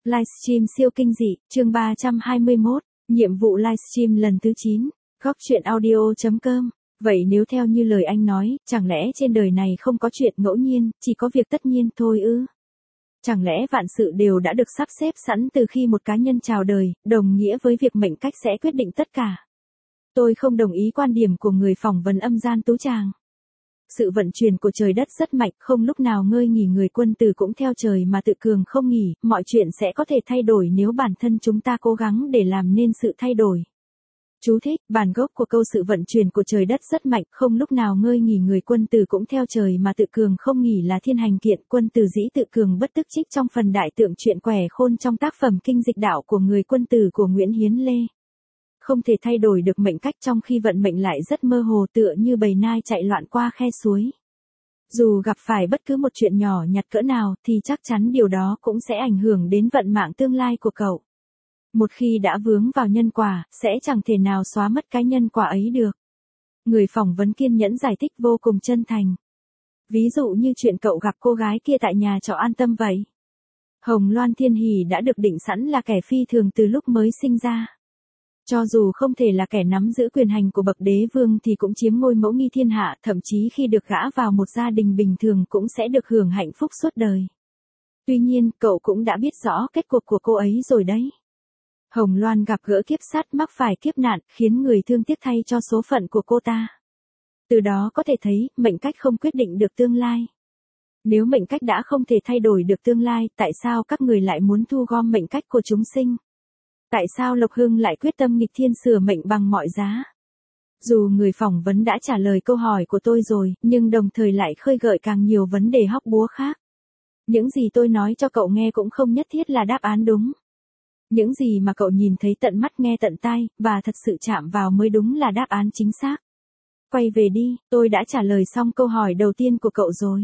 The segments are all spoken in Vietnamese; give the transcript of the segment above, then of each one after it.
Livestream siêu kinh dị, chương 321, nhiệm vụ livestream lần thứ 9, góc chuyện audio.com. Vậy nếu theo như lời anh nói, chẳng lẽ trên đời này không có chuyện ngẫu nhiên, chỉ có việc tất nhiên thôi ư? Chẳng lẽ vạn sự đều đã được sắp xếp sẵn từ khi một cá nhân chào đời, đồng nghĩa với việc mệnh cách sẽ quyết định tất cả? Tôi không đồng ý quan điểm của người phỏng vấn Âm Gian Tú Tràng. Sự vận chuyển của trời đất rất mạnh, không lúc nào ngơi nghỉ, người quân tử cũng theo trời mà tự cường không nghỉ, mọi chuyện sẽ có thể thay đổi nếu bản thân chúng ta cố gắng để làm nên sự thay đổi. Chú thích, bản gốc của câu sự vận chuyển của trời đất rất mạnh, không lúc nào ngơi nghỉ, người quân tử cũng theo trời mà tự cường không nghỉ là thiên hành kiện, quân tử dĩ tự cường bất tức trích trong phần đại tượng truyện Quẻ Khôn trong tác phẩm Kinh Dịch Đạo của người quân tử của Nguyễn Hiến Lê. Không thể thay đổi được mệnh cách trong khi vận mệnh lại rất mơ hồ, tựa như bầy nai chạy loạn qua khe suối. Dù gặp phải bất cứ một chuyện nhỏ nhặt cỡ nào thì chắc chắn điều đó cũng sẽ ảnh hưởng đến vận mạng tương lai của cậu. Một khi đã vướng vào nhân quả, sẽ chẳng thể nào xóa mất cái nhân quả ấy được. Người phỏng vấn kiên nhẫn giải thích vô cùng chân thành. Ví dụ như chuyện cậu gặp cô gái kia tại nhà trọ An Tâm vậy. Hồng Loan Thiên Hỷ đã được định sẵn là kẻ phi thường từ lúc mới sinh ra. Cho dù không thể là kẻ nắm giữ quyền hành của bậc đế vương thì cũng chiếm ngôi mẫu nghi thiên hạ, thậm chí khi được gả vào một gia đình bình thường cũng sẽ được hưởng hạnh phúc suốt đời. Tuy nhiên, cậu cũng đã biết rõ kết cục của cô ấy rồi đấy. Hồng Loan gặp gỡ kiếp sát, mắc phải kiếp nạn, khiến người thương tiếc thay cho số phận của cô ta. Từ đó có thể thấy, mệnh cách không quyết định được tương lai. Nếu mệnh cách đã không thể thay đổi được tương lai, tại sao các người lại muốn thu gom mệnh cách của chúng sinh? Tại sao Lộc Hưng lại quyết tâm nghịch thiên sửa mệnh bằng mọi giá? Dù người phỏng vấn đã trả lời câu hỏi của tôi rồi, nhưng đồng thời lại khơi gợi càng nhiều vấn đề hóc búa khác. Những gì tôi nói cho cậu nghe cũng không nhất thiết là đáp án đúng. Những gì mà cậu nhìn thấy tận mắt nghe tận tai, và thật sự chạm vào mới đúng là đáp án chính xác. Quay về đi, tôi đã trả lời xong câu hỏi đầu tiên của cậu rồi.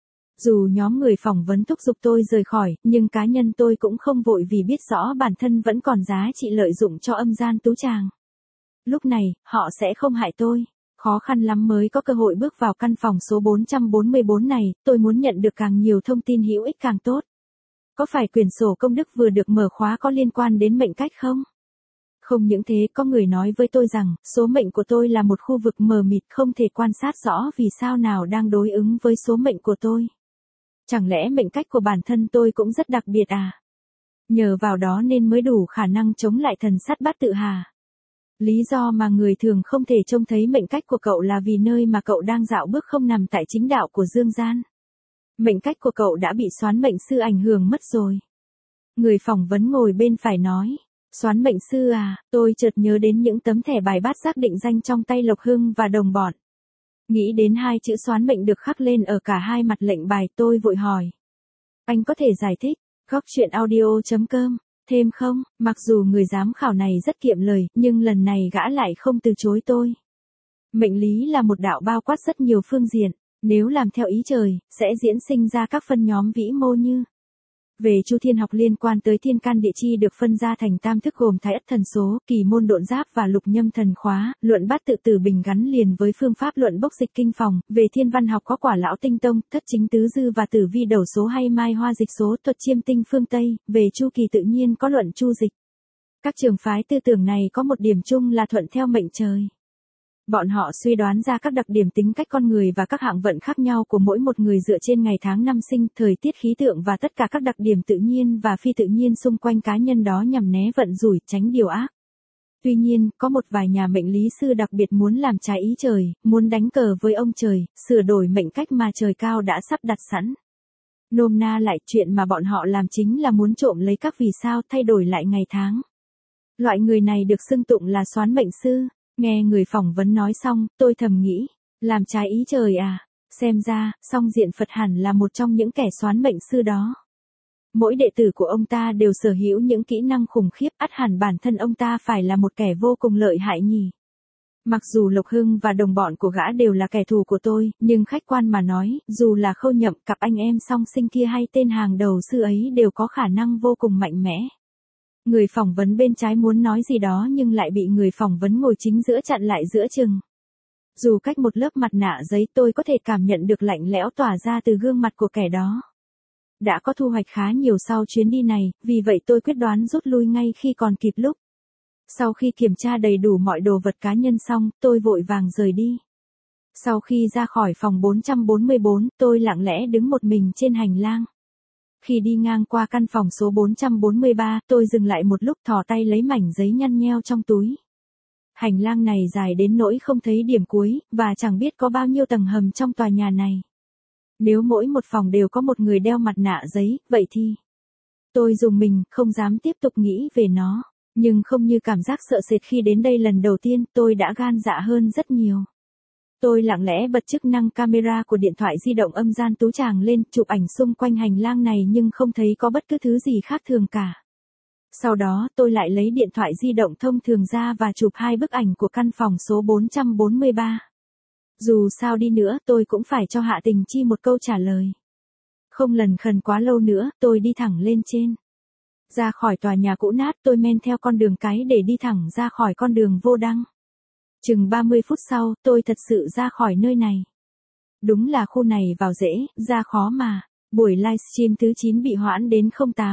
Dù nhóm người phỏng vấn thúc giục tôi rời khỏi, nhưng cá nhân tôi cũng không vội vì biết rõ bản thân vẫn còn giá trị lợi dụng cho Âm Gian Tú Tràng. Lúc này, họ sẽ không hại tôi. Khó khăn lắm mới có cơ hội bước vào căn phòng số 444 này, tôi muốn nhận được càng nhiều thông tin hữu ích càng tốt. Có phải quyển sổ công đức vừa được mở khóa có liên quan đến mệnh cách không? Không những thế, có người nói với tôi rằng, số mệnh của tôi là một khu vực mờ mịt, không thể quan sát rõ vì sao nào đang đối ứng với số mệnh của tôi. Chẳng lẽ mệnh cách của bản thân tôi cũng rất đặc biệt à? Nhờ vào đó nên mới đủ khả năng chống lại thần sát bát tự hà. Lý do mà người thường không thể trông thấy mệnh cách của cậu là vì nơi mà cậu đang dạo bước không nằm tại chính đạo của dương gian. Mệnh cách của cậu đã bị soán mệnh sư ảnh hưởng mất rồi. Người phỏng vấn ngồi bên phải nói, soán mệnh sư à, tôi chợt nhớ đến những tấm thẻ bài bát giác định danh trong tay Lộc Hưng và đồng bọn. Nghĩ đến hai chữ soán mệnh được khắc lên ở cả hai mặt lệnh bài, tôi vội hỏi. Anh có thể giải thích, góc chuyện audio.com, thêm không? Mặc dù người giám khảo này rất kiệm lời, nhưng lần này gã lại không từ chối tôi. Mệnh lý là một đạo bao quát rất nhiều phương diện. Nếu làm theo ý trời, sẽ diễn sinh ra các phân nhóm vĩ mô như về chu thiên học liên quan tới thiên can địa chi được phân ra thành tam thức gồm thái ất thần số, kỳ môn độn giáp và lục nhâm thần khóa, luận bát tự tử bình gắn liền với phương pháp luận bốc dịch kinh phòng, về thiên văn học có quả lão tinh tông, thất chính tứ dư và tử vi đầu số hay mai hoa dịch số, thuật chiêm tinh phương Tây, về chu kỳ tự nhiên có luận chu dịch. Các trường phái tư tưởng này có một điểm chung là thuận theo mệnh trời. Bọn họ suy đoán ra các đặc điểm tính cách con người và các hạng vận khác nhau của mỗi một người dựa trên ngày tháng năm sinh, thời tiết khí tượng và tất cả các đặc điểm tự nhiên và phi tự nhiên xung quanh cá nhân đó nhằm né vận rủi, tránh điều ác. Tuy nhiên, có một vài nhà mệnh lý sư đặc biệt muốn làm trái ý trời, muốn đánh cờ với ông trời, sửa đổi mệnh cách mà trời cao đã sắp đặt sẵn. Nôm na lại, chuyện mà bọn họ làm chính là muốn trộm lấy các vì sao, thay đổi lại ngày tháng. Loại người này được xưng tụng là soán mệnh sư. Nghe người phỏng vấn nói xong, tôi thầm nghĩ, làm trái ý trời à, xem ra, song diện Phật hẳn là một trong những kẻ soán mệnh sư đó. Mỗi đệ tử của ông ta đều sở hữu những kỹ năng khủng khiếp, ắt hẳn bản thân ông ta phải là một kẻ vô cùng lợi hại nhỉ. Mặc dù Lộc Hưng và đồng bọn của gã đều là kẻ thù của tôi, nhưng khách quan mà nói, dù là Khâu Nhậm, cặp anh em song sinh kia hay tên hàng đầu sư ấy đều có khả năng vô cùng mạnh mẽ. Người phỏng vấn bên trái muốn nói gì đó nhưng lại bị người phỏng vấn ngồi chính giữa chặn lại giữa chừng. Dù cách một lớp mặt nạ giấy, tôi có thể cảm nhận được lạnh lẽo tỏa ra từ gương mặt của kẻ đó. đã có thu hoạch khá nhiều sau chuyến đi này, vì vậy tôi quyết đoán rút lui ngay khi còn kịp lúc. Sau khi kiểm tra đầy đủ mọi đồ vật cá nhân xong, tôi vội vàng rời đi. Sau khi ra khỏi phòng 444, tôi lặng lẽ đứng một mình trên hành lang. Khi đi ngang qua căn phòng số 443, tôi dừng lại một lúc thò tay lấy mảnh giấy nhăn nheo trong túi. Hành lang này dài đến nỗi không thấy điểm cuối, và chẳng biết có bao nhiêu tầng hầm trong tòa nhà này. Nếu mỗi một phòng đều có một người đeo mặt nạ giấy, vậy thì... Tôi rùng mình, không dám tiếp tục nghĩ về nó. Nhưng không như cảm giác sợ sệt khi đến đây lần đầu tiên, tôi đã gan dạ hơn rất nhiều. Tôi lặng lẽ bật chức năng camera của điện thoại di động âm gian tú tràng lên, chụp ảnh xung quanh hành lang này nhưng không thấy có bất cứ thứ gì khác thường cả. Sau đó tôi lại lấy điện thoại di động thông thường ra và chụp 2 bức ảnh của căn phòng số 443. Dù sao đi nữa tôi cũng phải cho Hạ Tình Chi một câu trả lời. Không lần khần quá lâu nữa, tôi đi thẳng lên trên. Ra khỏi tòa nhà cũ nát tôi men theo con đường cái để đi thẳng ra khỏi con đường vô đăng. Chừng 30 phút sau, tôi thật sự ra khỏi nơi này. Đúng là khu này vào dễ, ra khó mà. Buổi livestream thứ 9 bị hoãn đến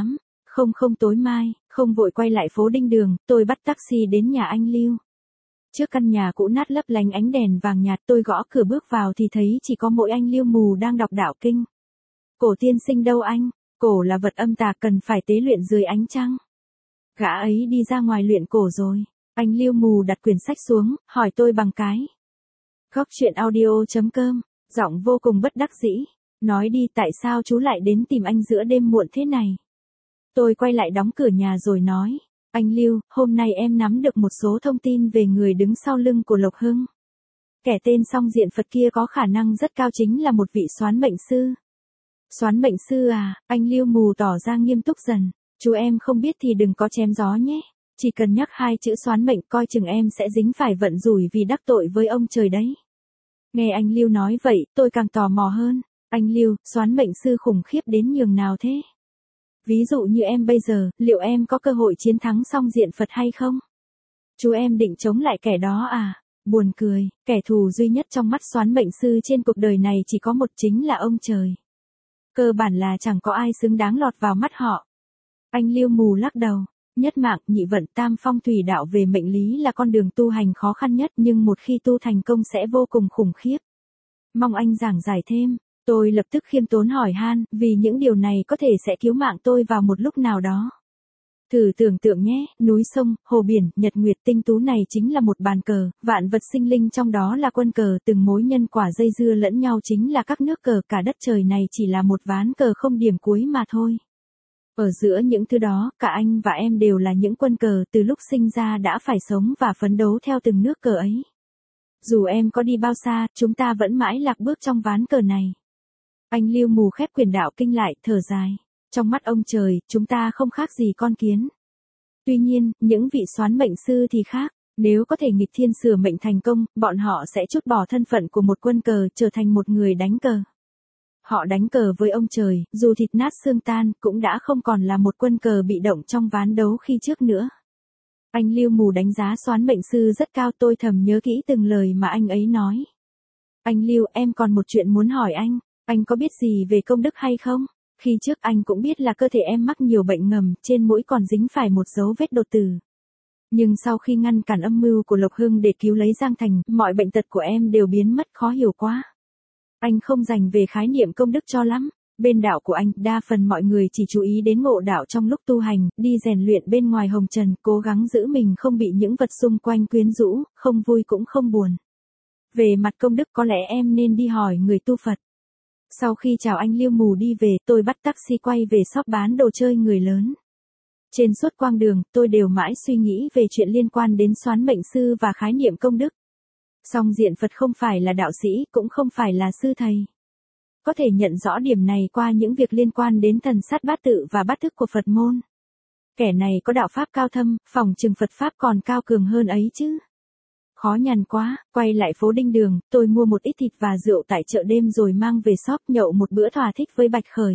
08:00 tối mai, không vội quay lại phố Đinh Đường, tôi bắt taxi đến nhà anh Lưu. Trước căn nhà cũ nát lấp lánh ánh đèn vàng nhạt tôi gõ cửa bước vào thì thấy chỉ có mỗi anh Lưu mù đang đọc đạo kinh. Cổ tiên sinh đâu anh? Cổ là vật âm tà cần phải tế luyện dưới ánh trăng. Gã ấy đi ra ngoài luyện cổ rồi. Anh Lưu mù đặt quyển sách xuống, hỏi tôi bằng cái. Góc chuyện audio.com, giọng vô cùng bất đắc dĩ. Nói đi tại sao chú lại đến tìm anh giữa đêm muộn thế này? Tôi quay lại đóng cửa nhà rồi nói. Anh Lưu, hôm nay em nắm được một số thông tin về người đứng sau lưng của Lộc Hưng. Kẻ tên song diện Phật kia có khả năng rất cao chính là một vị soán mệnh sư. Soán mệnh sư à? Anh Lưu mù tỏ ra nghiêm túc dần. Chú em không biết thì đừng có chém gió nhé. Chỉ cần nhắc 2 chữ soán mệnh coi chừng em sẽ dính phải vận rủi vì đắc tội với ông trời đấy. Nghe anh Lưu nói vậy, tôi càng tò mò hơn. Anh Lưu, soán mệnh sư khủng khiếp đến nhường nào thế? Ví dụ như em bây giờ, liệu em có cơ hội chiến thắng song diện Phật hay không? Chú em định chống lại kẻ đó à? Buồn cười, kẻ thù duy nhất trong mắt soán mệnh sư trên cuộc đời này chỉ có một chính là ông trời. Cơ bản là chẳng có ai xứng đáng lọt vào mắt họ. Anh Lưu mù lắc đầu. Nhất mạng, nhị vận, tam phong thủy đạo về mệnh lý là con đường tu hành khó khăn nhất nhưng một khi tu thành công sẽ vô cùng khủng khiếp. Mong anh giảng giải thêm. Tôi lập tức khiêm tốn hỏi han, vì những điều này có thể sẽ cứu mạng tôi vào một lúc nào đó. Thử tưởng tượng nhé, núi sông, hồ biển, nhật nguyệt tinh tú này chính là một bàn cờ, vạn vật sinh linh trong đó là quân cờ, từng mối nhân quả dây dưa lẫn nhau chính là các nước cờ, cả đất trời này chỉ là một ván cờ không điểm cuối mà thôi. Ở giữa những thứ đó, cả anh và em đều là những quân cờ, từ lúc sinh ra đã phải sống và phấn đấu theo từng nước cờ ấy. Dù em có đi bao xa, chúng ta vẫn mãi lạc bước trong ván cờ này. Anh Lưu mù khép quyển đạo kinh lại, thở dài. Trong mắt ông trời, chúng ta không khác gì con kiến. Tuy nhiên, những vị soán mệnh sư thì khác. Nếu có thể nghịch thiên sửa mệnh thành công, bọn họ sẽ trút bỏ thân phận của một quân cờ, trở thành một người đánh cờ. Họ đánh cờ với ông trời, dù thịt nát xương tan, cũng đã không còn là một quân cờ bị động trong ván đấu khi trước nữa. Anh Lưu mù đánh giá soán mệnh sư rất cao, tôi thầm nhớ kỹ từng lời mà anh ấy nói. Anh Lưu, em còn một chuyện muốn hỏi anh có biết gì về công đức hay không? Khi trước anh cũng biết là cơ thể em mắc nhiều bệnh ngầm, trên mũi còn dính phải một dấu vết đột tử. Nhưng sau khi ngăn cản âm mưu của Lộc Hưng để cứu lấy Giang Thành, mọi bệnh tật của em đều biến mất, khó hiểu quá. Anh không dành về khái niệm công đức cho lắm. Bên đạo của anh, đa phần mọi người chỉ chú ý đến ngộ đạo trong lúc tu hành, đi rèn luyện bên ngoài hồng trần, cố gắng giữ mình không bị những vật xung quanh quyến rũ, không vui cũng không buồn. Về mặt công đức có lẽ em nên đi hỏi người tu Phật. Sau khi chào anh Lưu mù đi về, tôi bắt taxi quay về shop bán đồ chơi người lớn. Trên suốt quãng đường, tôi đều mãi suy nghĩ về chuyện liên quan đến soán mệnh sư và khái niệm công đức. Song diện Phật không phải là đạo sĩ, cũng không phải là sư thầy. Có thể nhận rõ điểm này qua những việc liên quan đến thần sát bát tự và bát thức của Phật môn. Kẻ này có đạo pháp cao thâm, phỏng chừng Phật pháp còn cao cường hơn ấy chứ. Khó nhằn quá, quay lại phố Đinh Đường, tôi mua một ít thịt và rượu tại chợ đêm rồi mang về shop nhậu một bữa thỏa thích với Bạch Khởi.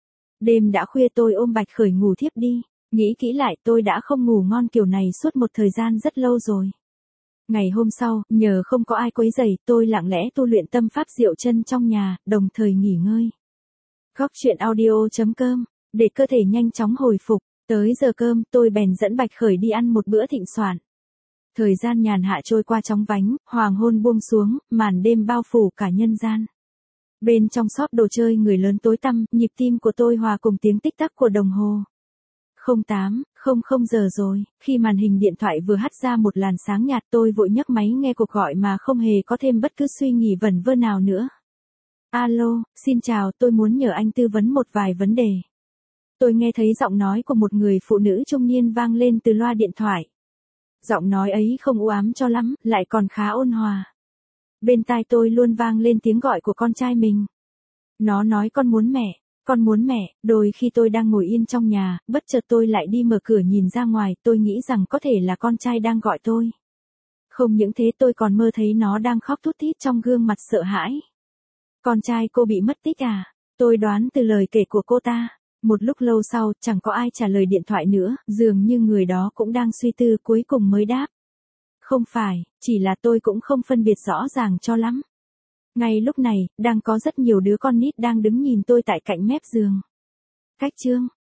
Đêm đã khuya tôi ôm Bạch Khởi ngủ thiếp đi, nghĩ kỹ lại tôi đã không ngủ ngon kiểu này suốt một thời gian rất lâu rồi. Ngày hôm sau, nhờ không có ai quấy rầy, tôi lặng lẽ tu luyện tâm pháp diệu chân trong nhà, đồng thời nghỉ ngơi. Góc chuyện audio.com, để cơ thể nhanh chóng hồi phục. Tới giờ cơm, tôi bèn dẫn Bạch Khởi đi ăn một bữa thịnh soạn. Thời gian nhàn hạ trôi qua chóng vánh, hoàng hôn buông xuống, màn đêm bao phủ cả nhân gian. Bên trong shop đồ chơi người lớn tối tăm, nhịp tim của tôi hòa cùng tiếng tích tắc của đồng hồ. 08:00 giờ rồi, khi màn hình điện thoại vừa hắt ra một làn sáng nhạt, tôi vội nhấc máy nghe cuộc gọi mà không hề có thêm bất cứ suy nghĩ vẩn vơ nào nữa. Alo, xin chào, tôi muốn nhờ anh tư vấn một vài vấn đề. Tôi nghe thấy giọng nói của một người phụ nữ trung niên vang lên từ loa điện thoại. Giọng nói ấy không u ám cho lắm, lại còn khá ôn hòa. Bên tai tôi luôn vang lên tiếng gọi của con trai mình. Nó nói con muốn mẹ. Đôi khi tôi đang ngồi yên trong nhà, bất chợt tôi lại đi mở cửa nhìn ra ngoài, tôi nghĩ rằng có thể là con trai đang gọi tôi. Không những thế tôi còn mơ thấy nó đang khóc thút thít trong gương mặt sợ hãi. Con trai cô bị mất tích à? Tôi đoán từ lời kể của cô ta. Một lúc lâu sau, chẳng có ai trả lời điện thoại nữa, dường như người đó cũng đang suy tư, cuối cùng mới đáp. Không phải, chỉ là tôi cũng không phân biệt rõ ràng cho lắm. Ngay lúc này, đang có rất nhiều đứa con nít đang đứng nhìn tôi tại cạnh mép giường. Cách chương